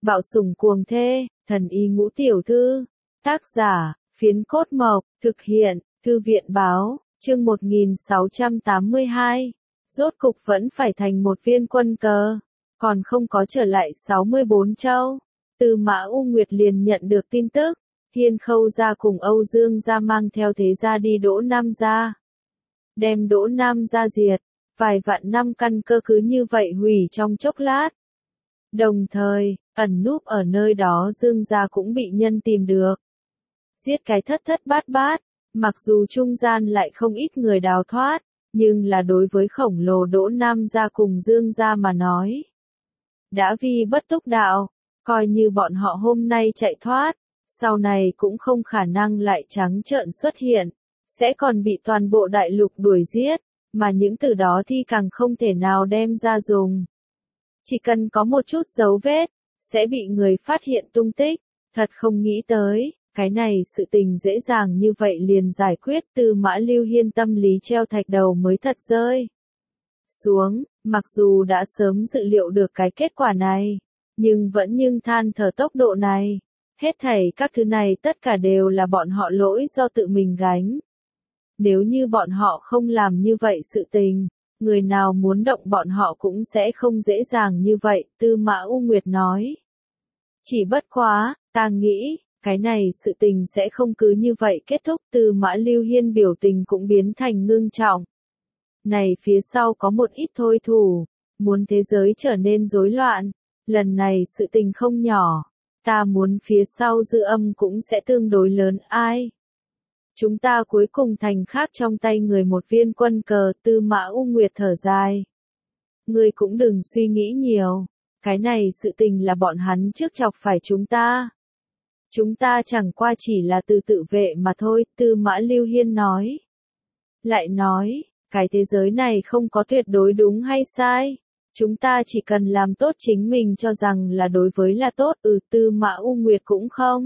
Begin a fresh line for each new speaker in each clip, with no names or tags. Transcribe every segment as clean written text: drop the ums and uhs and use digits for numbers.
Bạo sủng cuồng thê, thần y ngũ tiểu thư. Tác giả, Phiến Cốt Mộc, thực hiện, Thư viện báo, chương 1682. Rốt cục vẫn phải thành một viên quân cờ, còn không có trở lại 64 châu. Tư Mã U Nguyệt liền nhận được tin tức, Hiên Khâu gia cùng Âu Dương gia mang theo thế gia đi Đỗ Nam gia. Đem Đỗ Nam gia diệt, vài vạn năm căn cơ cứ như vậy hủy trong chốc lát. Đồng thời, ẩn núp ở nơi đó Dương gia cũng bị nhân tìm được. Giết cái thất thất bát bát, mặc dù trung gian lại không ít người đào thoát, nhưng là đối với khổng lồ Đỗ Nam gia cùng Dương gia mà nói. Đã vi bất túc đạo, coi như bọn họ hôm nay chạy thoát, sau này cũng không khả năng lại trắng trợn xuất hiện, sẽ còn bị toàn bộ đại lục đuổi giết, mà những từ đó thì càng không thể nào đem ra dùng. Chỉ cần có một chút dấu vết, sẽ bị người phát hiện tung tích, thật không nghĩ tới, cái này sự tình dễ dàng như vậy liền giải quyết. Tư Mã Lưu Hiên tâm lý treo thạch đầu mới thật rơi xuống, mặc dù đã sớm dự liệu được cái kết quả này, nhưng vẫn than thở tốc độ này. Hết thảy các thứ này tất cả đều là bọn họ lỗi do tự mình gánh. Nếu như bọn họ không làm như vậy sự tình, người nào muốn động bọn họ cũng sẽ không dễ dàng như vậy, Tư Mã U Nguyệt nói. Chỉ bất quá, ta nghĩ, cái này sự tình sẽ không cứ như vậy kết thúc. Tư Mã Lưu Hiên biểu tình cũng biến thành ngưng trọng. Này phía sau có một ít thôi thủ, muốn thế giới trở nên rối loạn, lần này sự tình không nhỏ, ta muốn phía sau dư âm cũng sẽ tương đối lớn. Ai? Chúng ta cuối cùng thành khác trong tay người một viên quân cờ. Tư Mã U Nguyệt thở dài. Ngươi cũng đừng suy nghĩ nhiều, cái này sự tình là bọn hắn trước chọc phải chúng ta. Chúng ta chẳng qua chỉ là tự vệ mà thôi, Tư Mã Lưu Hiên nói. Lại nói, cái thế giới này không có tuyệt đối đúng hay sai. Chúng ta chỉ cần làm tốt chính mình cho rằng là đối với là tốt. Tư Mã U Nguyệt cũng không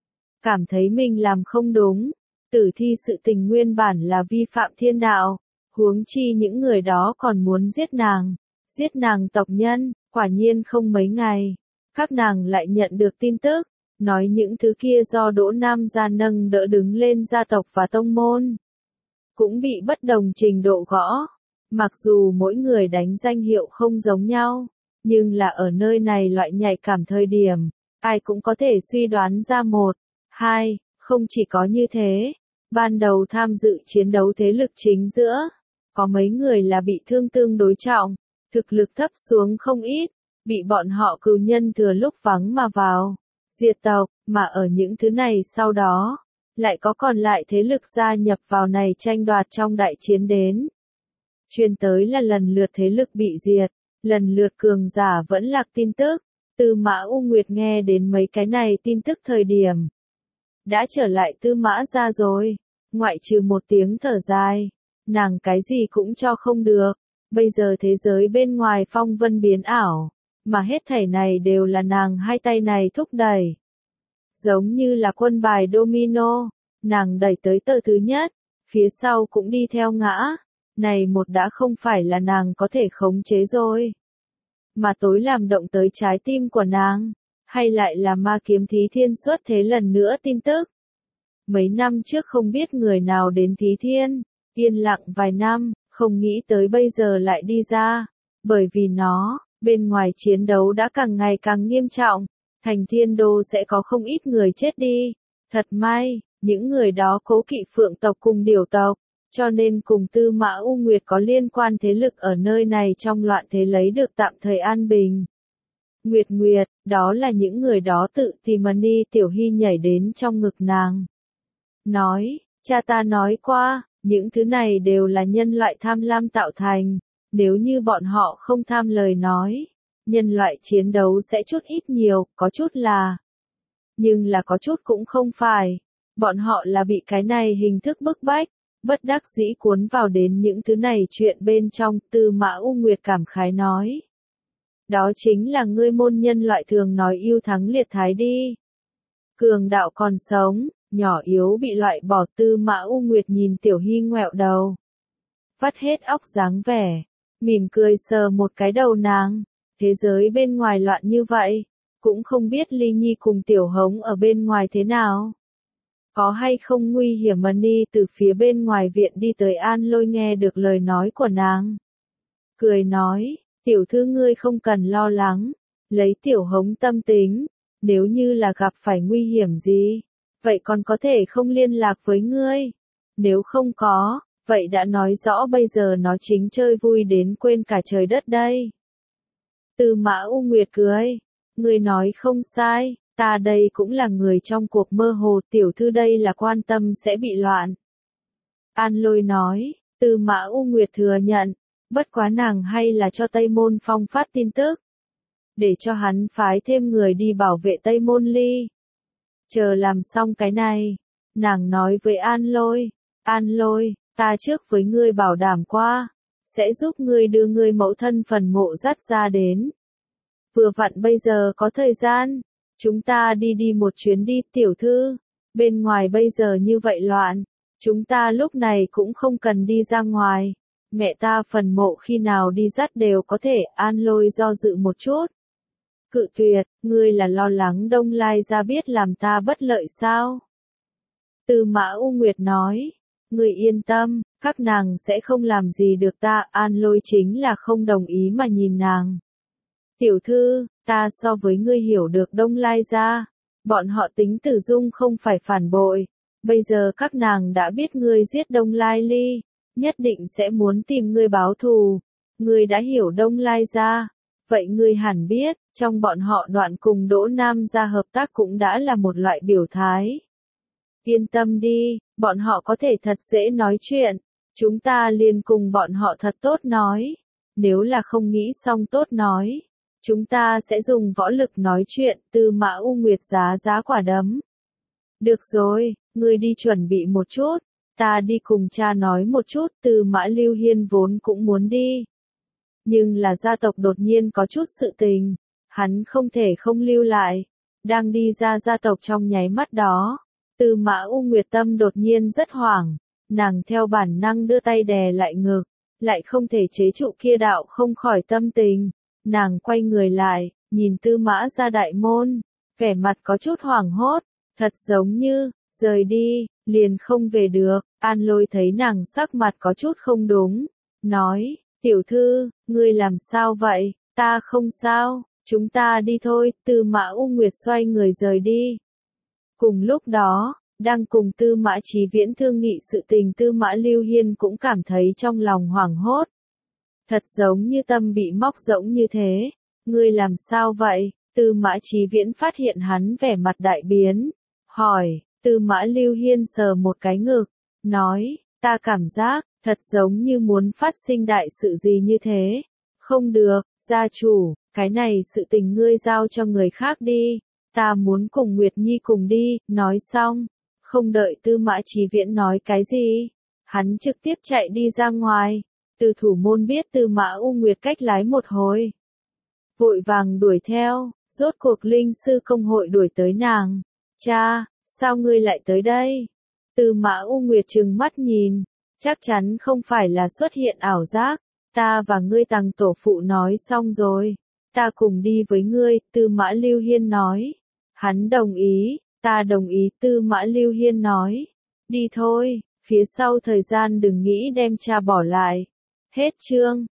cảm thấy mình làm không đúng. Tử thi sự tình nguyên bản là vi phạm thiên đạo, huống chi những người đó còn muốn giết nàng tộc nhân. Quả nhiên không mấy ngày, các nàng lại nhận được tin tức, nói những thứ kia do Đỗ Nam gia nâng đỡ đứng lên gia tộc và tông môn, cũng bị bất đồng trình độ gõ. Mặc dù mỗi người đánh danh hiệu không giống nhau, nhưng là ở nơi này loại nhạy cảm thời điểm, ai cũng có thể suy đoán ra một, hai. Không chỉ có như thế, ban đầu tham dự chiến đấu thế lực chính giữa, có mấy người là bị thương tương đối trọng, thực lực thấp xuống không ít, bị bọn họ cừu nhân thừa lúc vắng mà vào, diệt tộc. Mà ở những thứ này sau đó, lại có còn lại thế lực gia nhập vào này tranh đoạt trong đại chiến đến. Truyền tới là lần lượt thế lực bị diệt, lần lượt cường giả vẫn lạc tin tức. Tư Mã U Nguyệt nghe đến mấy cái này tin tức thời điểm, đã trở lại Tư Mã gia rồi, ngoại trừ một tiếng thở dài, nàng cái gì cũng cho không được. Bây giờ thế giới bên ngoài phong vân biến ảo, mà hết thảy này đều là nàng hai tay này thúc đẩy. Giống như là quân bài domino, nàng đẩy tới tờ thứ nhất, phía sau cũng đi theo ngã. Này một đã không phải là nàng có thể khống chế rồi, mà tối làm động tới trái tim của nàng, hay lại là ma kiếm Thí Thiên xuất thế lần nữa tin tức. Mấy năm trước không biết người nào đến Thí Thiên, yên lặng vài năm, không nghĩ tới bây giờ lại đi ra, bởi vì nó, bên ngoài chiến đấu đã càng ngày càng nghiêm trọng, thành Thiên Đô sẽ có không ít người chết đi. Thật may, những người đó cố kỵ Phượng tộc cùng Điểu tộc, cho nên cùng Tư Mã U Nguyệt có liên quan thế lực ở nơi này trong loạn thế lấy được tạm thời an bình. Nguyệt, đó là những người đó tự tìm Mani Tiểu Hy nhảy đến trong ngực nàng. Nói, cha ta nói qua, những thứ này đều là nhân loại tham lam tạo thành, nếu như bọn họ không tham lời nói, nhân loại chiến đấu sẽ chút ít nhiều, có chút là. Nhưng là có chút cũng không phải, bọn họ là bị cái này hình thức bức bách, bất đắc dĩ cuốn vào đến những thứ này chuyện bên trong. Tư Mã U Nguyệt cảm khái nói. Đó chính là ngươi môn nhân loại thường nói yêu thắng liệt thái đi. Cường đạo còn sống, nhỏ yếu bị loại bỏ. Tư Mã U Nguyệt nhìn Tiểu Hy ngoẹo đầu, vắt hết óc dáng vẻ, mỉm cười sờ một cái đầu nàng. Thế giới bên ngoài loạn như vậy, cũng không biết Ly Nhi cùng Tiểu Hống ở bên ngoài thế nào. Có hay không nguy hiểm? Mani từ phía bên ngoài viện đi tới, An Lôi nghe được lời nói của nàng. Cười nói, tiểu thư ngươi không cần lo lắng, lấy Tiểu Hống tâm tính, nếu như là gặp phải nguy hiểm gì, vậy còn có thể không liên lạc với ngươi. Nếu không có, vậy đã nói rõ bây giờ nó chính chơi vui đến quên cả trời đất đây. Tư Mã U Nguyệt cười, ngươi nói không sai, ta đây cũng là người trong cuộc mơ hồ, tiểu thư đây là quan tâm sẽ bị loạn. An Lôi nói, Tư Mã U Nguyệt thừa nhận, bất quá nàng hay là cho Tây Môn Phong phát tin tức, để cho hắn phái thêm người đi bảo vệ Tây Môn Ly. Chờ làm xong cái này, nàng nói với An Lôi, ta trước với ngươi bảo đảm qua, sẽ giúp ngươi đưa ngươi mẫu thân phần mộ dắt ra đến. Vừa vặn bây giờ có thời gian, chúng ta đi một chuyến đi, tiểu thư, bên ngoài bây giờ như vậy loạn, chúng ta lúc này cũng không cần đi ra ngoài, mẹ ta phần mộ khi nào đi dắt đều có thể. An Lôi do dự một chút. Cự tuyệt, ngươi là lo lắng Đông Lai ra biết làm ta bất lợi sao? Tư Mã U Nguyệt nói, ngươi yên tâm, các nàng sẽ không làm gì được ta. An Lôi chính là không đồng ý mà nhìn nàng. Tiểu thư, ta so với ngươi hiểu được Đông Lai ra, bọn họ tính tử dung không phải phản bội, bây giờ các nàng đã biết ngươi giết Đông Lai Ly, nhất định sẽ muốn tìm ngươi báo thù. Ngươi đã hiểu Đông Lai ra, vậy ngươi hẳn biết, trong bọn họ Đoạn cùng Đỗ Nam gia hợp tác cũng đã là một loại biểu thái. Yên tâm đi, bọn họ có thể thật dễ nói chuyện, chúng ta liền cùng bọn họ thật tốt nói, nếu là không nghĩ xong tốt nói, chúng ta sẽ dùng võ lực nói chuyện. Tư Mã U Nguyệt giá quả đấm. Được rồi, ngươi đi chuẩn bị một chút, ta đi cùng cha nói một chút. Tư Mã Lưu Hiên vốn cũng muốn đi, nhưng là gia tộc đột nhiên có chút sự tình, hắn không thể không lưu lại. Đang đi ra gia tộc trong nháy mắt đó, Tư Mã U Nguyệt tâm đột nhiên rất hoảng, nàng theo bản năng đưa tay đè lại ngực, lại không thể chế trụ kia đạo không khỏi tâm tình. Nàng quay người lại, nhìn Tư Mã ra đại môn, vẻ mặt có chút hoảng hốt, thật giống như, rời đi, liền không về được. An Lôi thấy nàng sắc mặt có chút không đúng, nói, tiểu thư, ngươi làm sao vậy? Ta không sao, chúng ta đi thôi. Tư Mã U Nguyệt xoay người rời đi. Cùng lúc đó, đang cùng Tư Mã Chí Viễn thương nghị sự tình, Tư Mã Lưu Hiên cũng cảm thấy trong lòng hoảng hốt. Thật giống như tâm bị móc rỗng như thế. Ngươi làm sao vậy? Tư Mã Chí Viễn phát hiện hắn vẻ mặt đại biến. Hỏi, Tư Mã Lưu Hiên sờ một cái ngực. Nói, ta cảm giác, thật giống như muốn phát sinh đại sự gì như thế. Không được, gia chủ, cái này sự tình ngươi giao cho người khác đi. Ta muốn cùng Nguyệt Nhi cùng đi. Nói xong, không đợi Tư Mã Chí Viễn nói cái gì, hắn trực tiếp chạy đi ra ngoài. Từ thủ môn biết Tư Mã U Nguyệt cách lái một hồi, vội vàng đuổi theo, rốt cuộc linh sư công hội đuổi tới nàng. Cha, sao ngươi lại tới đây? Tư Mã U Nguyệt trừng mắt nhìn, chắc chắn không phải là xuất hiện ảo giác, ta và ngươi Tằng tổ phụ nói xong rồi, ta cùng đi với ngươi. Tư Mã Lưu Hiên nói, hắn đồng ý, ta đồng ý. Tư Mã Lưu Hiên nói, đi thôi, phía sau thời gian đừng nghĩ đem cha bỏ lại. Hết chương.